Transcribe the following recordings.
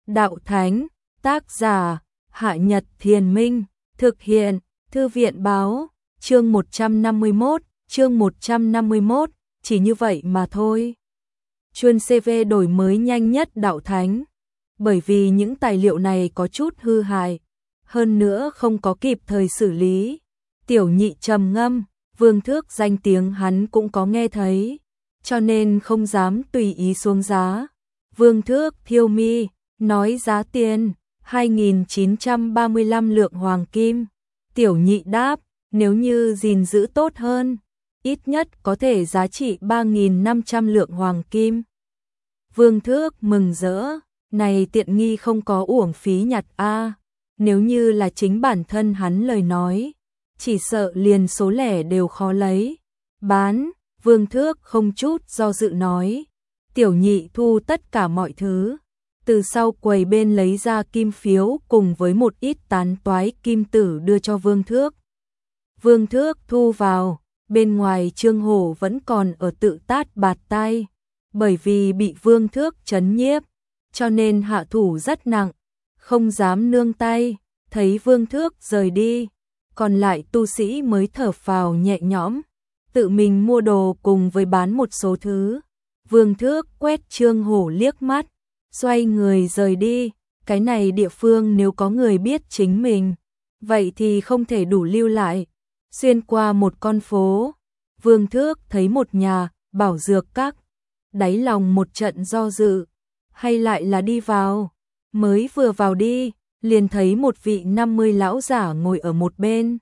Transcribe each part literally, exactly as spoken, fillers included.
đạo thánh, tác giả, Hạ Nhật Thiền Minh, thực hiện, Thư viện báo, chương một trăm năm mươi mốt, chương một trăm năm mươi mốt, chỉ như vậy mà thôi. Chuyên xê vê đổi mới nhanh nhất đạo thánh, bởi vì những tài liệu này có chút hư hại, hơn nữa không có kịp thời xử lý. Tiểu Nhị trầm ngâm, Vương Thước danh tiếng hắn cũng có nghe thấy, cho nên không dám tùy ý xuống giá. Vương Thước thiêu mi, nói giá tiền hai nghìn chín trăm ba mươi lăm lượng hoàng kim. Tiểu Nhị đáp, nếu như gìn giữ tốt hơn, ít nhất có thể giá trị ba nghìn năm trăm lượng hoàng kim. Vương Thước mừng rỡ, này tiện nghi không có uổng phí nhặt a. Nếu như là chính bản thân hắn lời nói, chỉ sợ liền số lẻ đều khó lấy. Bán, Vương Thước không chút do dự nói. Tiểu Nhị thu tất cả mọi thứ, từ sau quầy bên lấy ra kim phiếu cùng với một ít tán toái kim tử đưa cho Vương Thước. Vương Thước thu vào, bên ngoài Trương Hổ vẫn còn ở tự tát bạt tai, bởi vì bị Vương Thước trấn nhiếp, cho nên hạ thủ rất nặng, không dám nương tay. Thấy Vương Thước rời đi, còn lại tu sĩ mới thở phào nhẹ nhõm, tự mình mua đồ cùng với bán một số thứ. Vương Thước quét Trương Hổ liếc mắt, xoay người rời đi. Cái này địa phương nếu có người biết chính mình, vậy thì không thể đủ lưu lại. Xuyên qua một con phố, Vương Thước thấy một nhà bảo dược các, đáy lòng một trận do dự, hay lại là đi vào. Mới vừa vào đi, liền thấy một vị năm mươi lão giả ngồi ở một bên,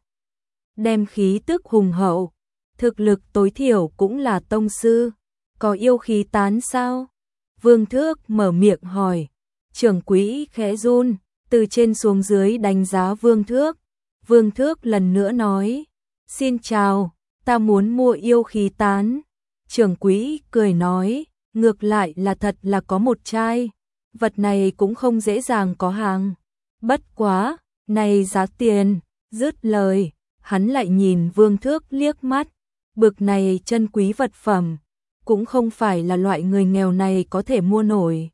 đem khí tức hùng hậu, thực lực tối thiểu cũng là tông sư, có yêu khí tán sao? Vương Thước mở miệng hỏi. Trưởng quỹ khẽ run, từ trên xuống dưới đánh giá Vương Thước. Vương Thước lần nữa nói, xin chào, ta muốn mua yêu khí tán. Trưởng quỹ cười nói, ngược lại là thật là có một chai, vật này cũng không dễ dàng có hàng. Bất quá, này giá tiền. Dứt lời, hắn lại nhìn Vương Thước liếc mắt, bực này chân quý vật phẩm, cũng không phải là loại người nghèo này có thể mua nổi.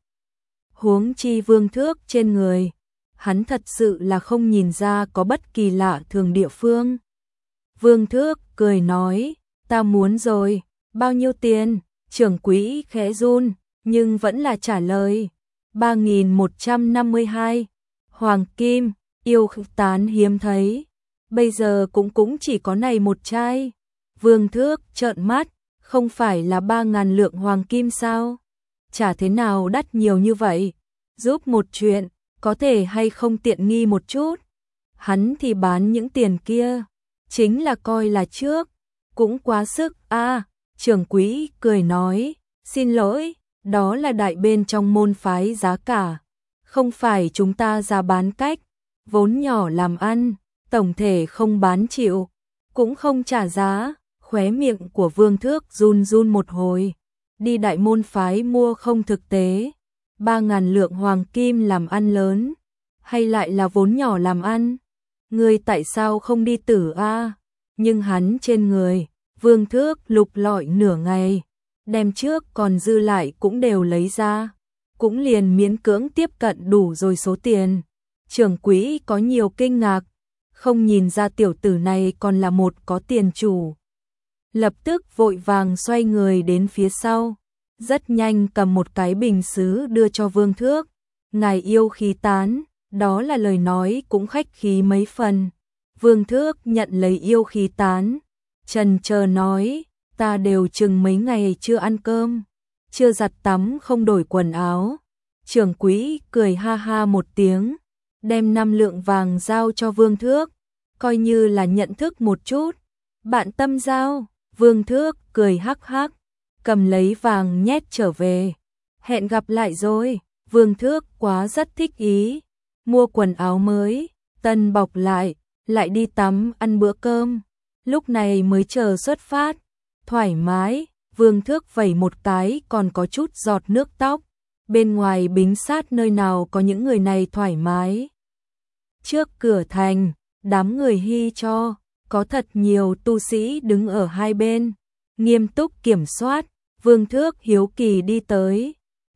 Huống chi Vương Thước trên người, hắn thật sự là không nhìn ra có bất kỳ lạ thường địa phương. Vương Thước cười nói, ta muốn rồi, bao nhiêu tiền? Trưởng quỹ khẽ run, nhưng vẫn là trả lời, ba nghìn một trăm năm mươi hai. Hoàng kim, yêu khí tán hiếm thấy, bây giờ cũng cũng chỉ có này một chai. Vương Thước trợn mắt, không phải là ba ngàn lượng hoàng kim sao? Chả thế nào đắt nhiều như vậy, giúp một chuyện, có thể hay không tiện nghi một chút. Hắn thì bán những tiền kia, chính là coi là trước, cũng quá sức a. À, trưởng quỹ cười nói, xin lỗi, đó là đại bên trong môn phái giá cả, không phải chúng ta ra bán cách, vốn nhỏ làm ăn, tổng thể không bán chịu, cũng không trả giá. Khóe miệng của Vương Thước run run một hồi, đi đại môn phái mua không thực tế, ba ngàn lượng hoàng kim làm ăn lớn, hay lại là vốn nhỏ làm ăn, người tại sao không đi tử a? À? Nhưng hắn trên người, Vương Thước lục lọi nửa ngày, đem trước còn dư lại cũng đều lấy ra, cũng liền miễn cưỡng tiếp cận đủ rồi số tiền. Trưởng quỹ có nhiều kinh ngạc, không nhìn ra tiểu tử này còn là một có tiền chủ. Lập tức vội vàng xoay người đến phía sau, rất nhanh cầm một cái bình sứ đưa cho Vương Thước. Ngài yêu khí tán, đó là lời nói cũng khách khí mấy phần. Vương Thước nhận lấy yêu khí tán, chần chờ nói, ta đều chừng mấy ngày chưa ăn cơm, chưa giặt tắm không đổi quần áo. Trưởng quỹ cười ha ha một tiếng, đem năm lượng vàng giao cho Vương Thước, coi như là nhận thức một chút. Bạn tâm giao. Vương Thước cười hắc hắc, cầm lấy vàng nhét trở về. Hẹn gặp lại rồi. Vương Thước quá rất thích ý, mua quần áo mới, tân bọc lại, lại đi tắm ăn bữa cơm. Lúc này mới chờ xuất phát, thoải mái. Vương Thước vẩy một cái còn có chút giọt nước tóc, bên ngoài bính sát nơi nào có những người này thoải mái. Trước cửa thành, đám người hy cho, có thật nhiều tu sĩ đứng ở hai bên, nghiêm túc kiểm soát. Vương Thước hiếu kỳ đi tới,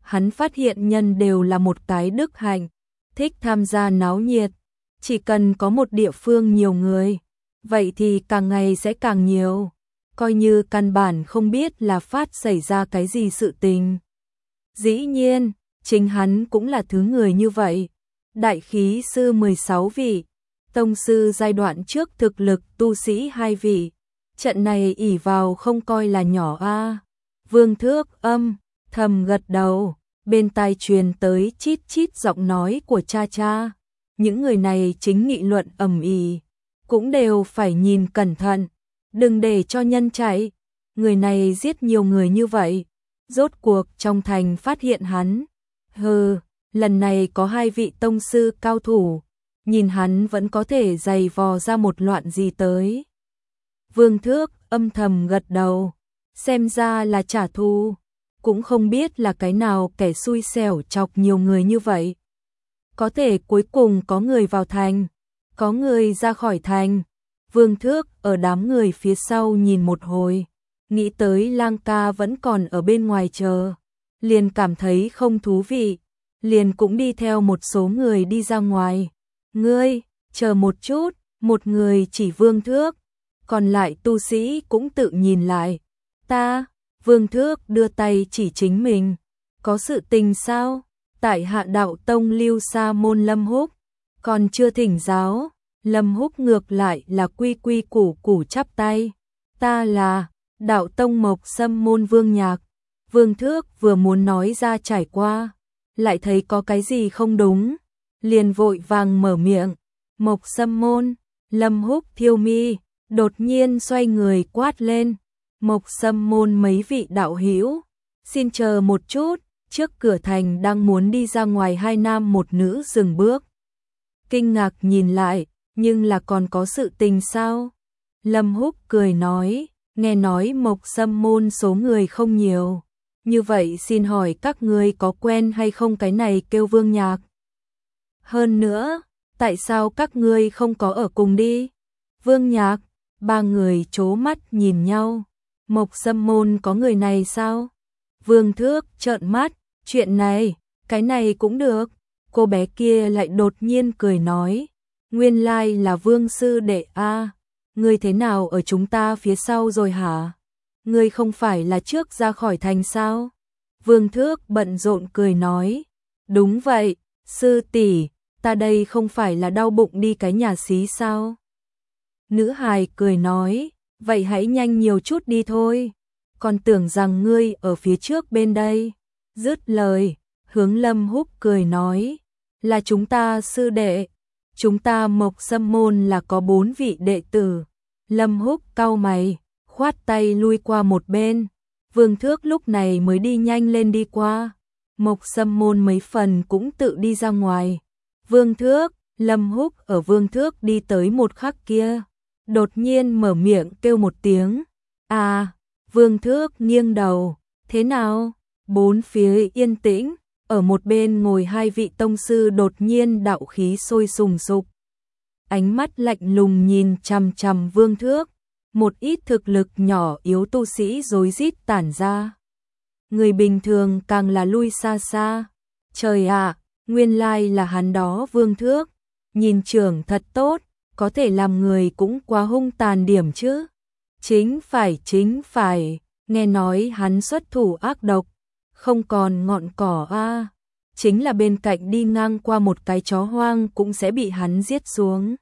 hắn phát hiện nhân đều là một cái đức hạnh, thích tham gia náo nhiệt, chỉ cần có một địa phương nhiều người, vậy thì càng ngày sẽ càng nhiều, coi như căn bản không biết là phát xảy ra cái gì sự tình. Dĩ nhiên, chính hắn cũng là thứ người như vậy. Đại khí sư mười sáu vị, tông sư giai đoạn trước thực lực tu sĩ hai vị. Trận này ỷ vào không coi là nhỏ a. Vương Thước âm thầm gật đầu, bên tai truyền tới chít chít giọng nói của cha cha. Những người này chính nghị luận ầm ĩ, cũng đều phải nhìn cẩn thận, đừng để cho nhân chạy. Người này giết nhiều người như vậy, rốt cuộc trong thành phát hiện hắn. Hừ, lần này có hai vị tông sư cao thủ, nhìn hắn vẫn có thể giày vò ra một loạn gì tới. Vương Thước âm thầm gật đầu, xem ra là trả thù, cũng không biết là cái nào kẻ xui xẻo chọc nhiều người như vậy. Có thể cuối cùng có người vào thành, có người ra khỏi thành. Vương Thước ở đám người phía sau nhìn một hồi, nghĩ tới Lang ca vẫn còn ở bên ngoài chờ, liền cảm thấy không thú vị, liền cũng đi theo một số người đi ra ngoài. Ngươi, chờ một chút, một người chỉ Vương Thước, còn lại tu sĩ cũng tự nhìn lại. Ta, Vương Thước đưa tay chỉ chính mình, có sự tình sao? Tại Hạ đạo tông Lưu Sa môn Lâm Húc, còn chưa thỉnh giáo. Lâm Húc ngược lại là quy quy củ củ chắp tay. Ta là đạo tông Mộc Sâm môn Vương Nhạc. Vương Thước vừa muốn nói ra trải qua, lại thấy có cái gì không đúng, liền vội vàng mở miệng. Mộc Sâm môn. Lâm Húc thiêu mi, đột nhiên xoay người quát lên. Mộc Sâm môn mấy vị đạo hữu, xin chờ một chút. Trước cửa thành đang muốn đi ra ngoài hai nam một nữ dừng bước, kinh ngạc nhìn lại, nhưng là còn có sự tình sao? Lâm Húc cười nói, nghe nói Mộc Sâm môn số người không nhiều, như vậy xin hỏi các ngươi có quen hay không cái này kêu Vương Nhạc? Hơn nữa, tại sao các ngươi không có ở cùng đi? Vương Nhạc, ba người chố mắt nhìn nhau, Mộc Sâm môn có người này sao? Vương Thước trợn mắt, chuyện này, cái này cũng được. Cô bé kia lại đột nhiên cười nói, nguyên lai là Vương sư đệ a, ngươi thế nào ở chúng ta phía sau rồi hả? Ngươi không phải là trước ra khỏi thành sao? Vương Thước bận rộn cười nói, đúng vậy, sư tỷ, ta đây không phải là đau bụng đi cái nhà xí sao? Nữ hài cười nói, vậy hãy nhanh nhiều chút đi thôi, còn tưởng rằng ngươi ở phía trước bên đây. Dứt lời, hướng Lâm Húc cười nói, là chúng ta sư đệ, chúng ta Mộc Sâm môn là có bốn vị đệ tử. Lâm Húc cau mày, khoát tay lui qua một bên. Vương Thước lúc này mới đi nhanh lên đi qua. Mộc Sâm môn mấy phần cũng tự đi ra ngoài. Vương Thước, Lâm Húc ở Vương Thước đi tới một khắc kia, đột nhiên mở miệng kêu một tiếng. À, Vương Thước nghiêng đầu, thế nào? Bốn phía yên tĩnh, ở một bên ngồi hai vị tông sư đột nhiên đạo khí sôi sùng sục. Ánh mắt lạnh lùng nhìn chằm chằm Vương Thước, một ít thực lực nhỏ yếu tu sĩ rối rít tản ra. Người bình thường càng là lui xa xa. Trời ạ, nguyên lai là hắn đó Vương Thước, nhìn trưởng thật tốt, có thể làm người cũng quá hung tàn điểm chứ. Chính phải chính phải, nghe nói hắn xuất thủ ác độc, không còn ngọn cỏ a, chính là bên cạnh đi ngang qua một cái chó hoang cũng sẽ bị hắn giết xuống.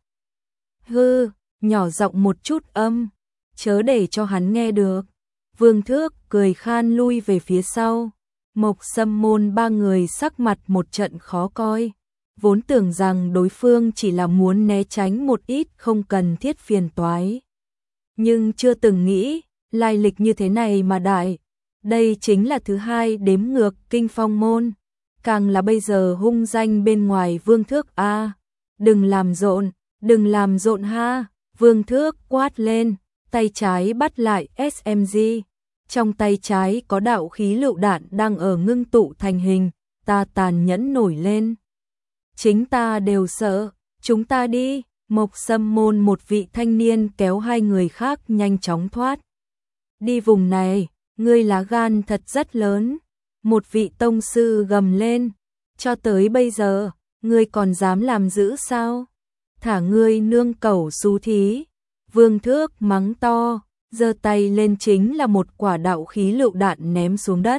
Hư, nhỏ giọng một chút âm, chớ để cho hắn nghe được. Vương Thước cười khan lui về phía sau. Mộc Sâm môn ba người sắc mặt một trận khó coi, vốn tưởng rằng đối phương chỉ là muốn né tránh một ít không cần thiết phiền toái, nhưng chưa từng nghĩ lai lịch như thế này mà đại. Đây chính là thứ hai đếm ngược Kinh Phong môn, càng là bây giờ hung danh bên ngoài Vương Thước a. À, đừng làm rộn, đừng làm rộn ha. Vương Thước quát lên, tay trái bắt lại ét em giê, trong tay trái có đạo khí lựu đạn đang ở ngưng tụ thành hình, ta tàn nhẫn nổi lên. Chính ta đều sợ, chúng ta đi. Mộc Sâm môn một vị thanh niên kéo hai người khác nhanh chóng thoát. Đi vùng này, ngươi lá gan thật rất lớn. Một vị tông sư gầm lên, cho tới bây giờ, ngươi còn dám làm dữ sao? Thả ngươi nương cẩu xú thí. Vương Thước mắng to, giơ tay lên chính là một quả đạo khí lựu đạn ném xuống đất.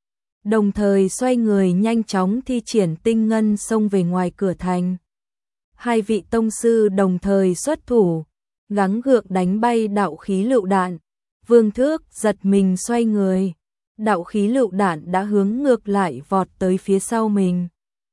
Đồng thời xoay người nhanh chóng thi triển tinh ngân xông về ngoài cửa thành. Hai vị tông sư đồng thời xuất thủ, gắng gượng đánh bay đạo khí lựu đạn. Vương Thước giật mình xoay người, đạo khí lựu đạn đã hướng ngược lại vọt tới phía sau mình.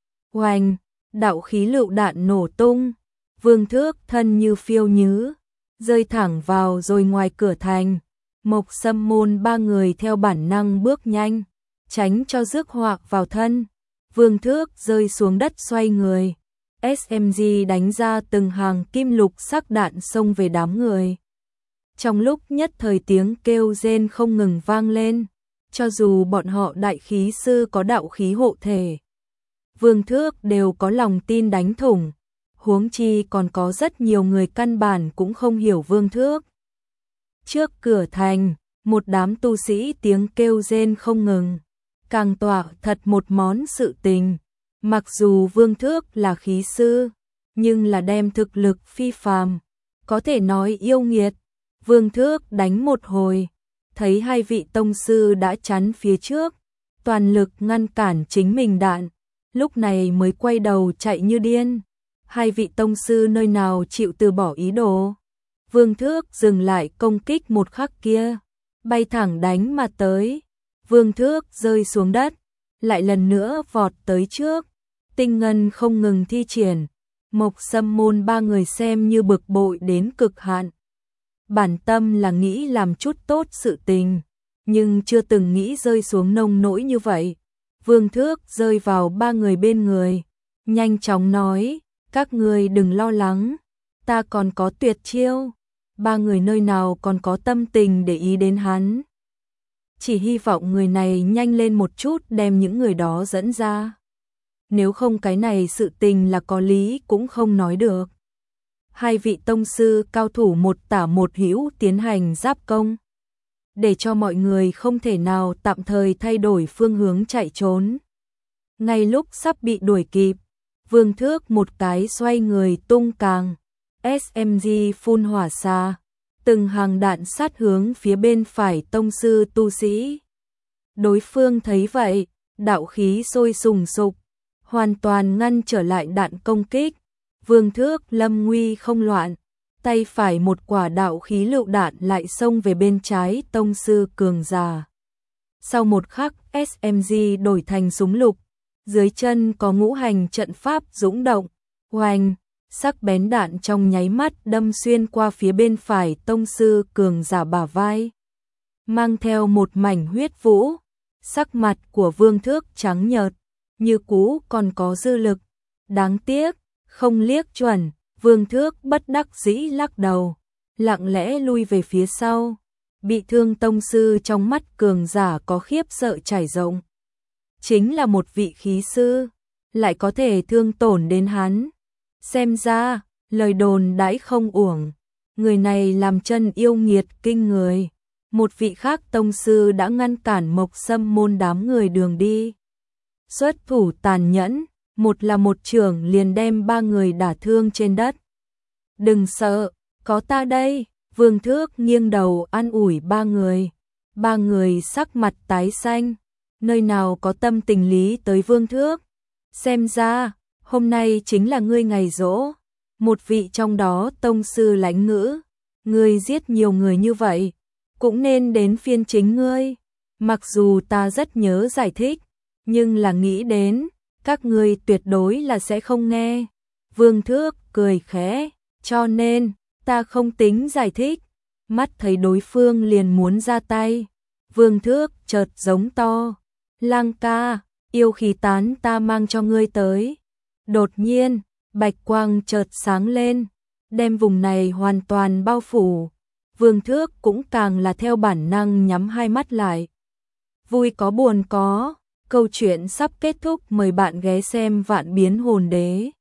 Oanh, đạo khí lựu đạn nổ tung, Vương Thước thân như phiêu nhứ, rơi thẳng vào rồi ngoài cửa thành. Mộc Sâm Môn ba người theo bản năng bước nhanh, tránh cho rước họa vào thân. Vương Thước rơi xuống đất xoay người, ét em giê đánh ra từng hàng kim lục sắc đạn xông về đám người. Trong lúc nhất thời tiếng kêu rên không ngừng vang lên, cho dù bọn họ đại khí sư có đạo khí hộ thể, Vương Thước đều có lòng tin đánh thủng, huống chi còn có rất nhiều người căn bản cũng không hiểu Vương Thước. Trước cửa thành, một đám tu sĩ tiếng kêu rên không ngừng, càng tỏa thật một món sự tình. Mặc dù Vương Thước là khí sư, nhưng là đem thực lực phi phàm, có thể nói yêu nghiệt. Vương Thước đánh một hồi, thấy hai vị tông sư đã chắn phía trước, toàn lực ngăn cản chính mình đạn, lúc này mới quay đầu chạy như điên. Hai vị tông sư nơi nào chịu từ bỏ ý đồ. Vương Thước dừng lại công kích một khắc kia, bay thẳng đánh mà tới. Vương Thước rơi xuống đất, lại lần nữa vọt tới trước, tinh ngân không ngừng thi triển. Mộc Sâm Môn ba người xem như bực bội đến cực hạn. Bản tâm là nghĩ làm chút tốt sự tình, nhưng chưa từng nghĩ rơi xuống nông nỗi như vậy. Vương Thước rơi vào ba người bên người, nhanh chóng nói, các người đừng lo lắng, ta còn có tuyệt chiêu. Ba người nơi nào còn có tâm tình để ý đến hắn. Chỉ hy vọng người này nhanh lên một chút đem những người đó dẫn ra. Nếu không cái này sự tình là có lý cũng không nói được. Hai vị tông sư cao thủ một tả một hữu tiến hành giáp công, để cho mọi người không thể nào tạm thời thay đổi phương hướng chạy trốn. Ngay lúc sắp bị đuổi kịp, Vương Thước một cái xoay người tung càng, ét em giê phun hỏa xa, từng hàng đạn sát hướng phía bên phải tông sư tu sĩ. Đối phương thấy vậy, đạo khí sôi sùng sục, hoàn toàn ngăn trở lại đạn công kích. Vương Thước lâm nguy không loạn, tay phải một quả đạo khí lựu đạn lại xông về bên trái tông sư cường giả. Sau một khắc, ét em giê đổi thành súng lục, dưới chân có ngũ hành trận pháp dũng động, oanh, sắc bén đạn trong nháy mắt đâm xuyên qua phía bên phải tông sư cường giả bả vai, mang theo một mảnh huyết vũ. Sắc mặt của Vương Thước trắng nhợt, như cũ còn có dư lực, đáng tiếc không liếc chuẩn. Vương Thước bất đắc dĩ lắc đầu, lặng lẽ lui về phía sau. Bị thương tông sư trong mắt cường giả có khiếp sợ trải rộng. Chính là một vị khí sư, lại có thể thương tổn đến hắn. Xem ra, lời đồn đãi không uổng, người này làm chân yêu nghiệt kinh người. Một vị khác tông sư đã ngăn cản Mộc Sâm Môn đám người đường đi. Xuất thủ tàn nhẫn, một là một chưởng liền đem ba người đả thương trên đất. Đừng sợ, có ta đây. Vương Thước nghiêng đầu an ủi ba người. Ba người sắc mặt tái xanh, nơi nào có tâm tình lý tới Vương Thước. Xem ra, hôm nay chính là ngươi ngày giỗ. Một vị trong đó tông sư lãnh ngữ, ngươi giết nhiều người như vậy, cũng nên đến phiên chính ngươi. Mặc dù ta rất nhớ giải thích, nhưng là nghĩ đến, các ngươi tuyệt đối là sẽ không nghe. Vương Thước cười khẽ, cho nên, ta không tính giải thích. Mắt thấy đối phương liền muốn ra tay, Vương Thước chợt giống to, Lang ca, yêu khí tán ta mang cho ngươi tới. Đột nhiên, bạch quang chợt sáng lên, đem vùng này hoàn toàn bao phủ. Vương Thước cũng càng là theo bản năng nhắm hai mắt lại. Vui có buồn có, câu chuyện sắp kết thúc, mời bạn ghé xem Vạn Biến Hồn Đế.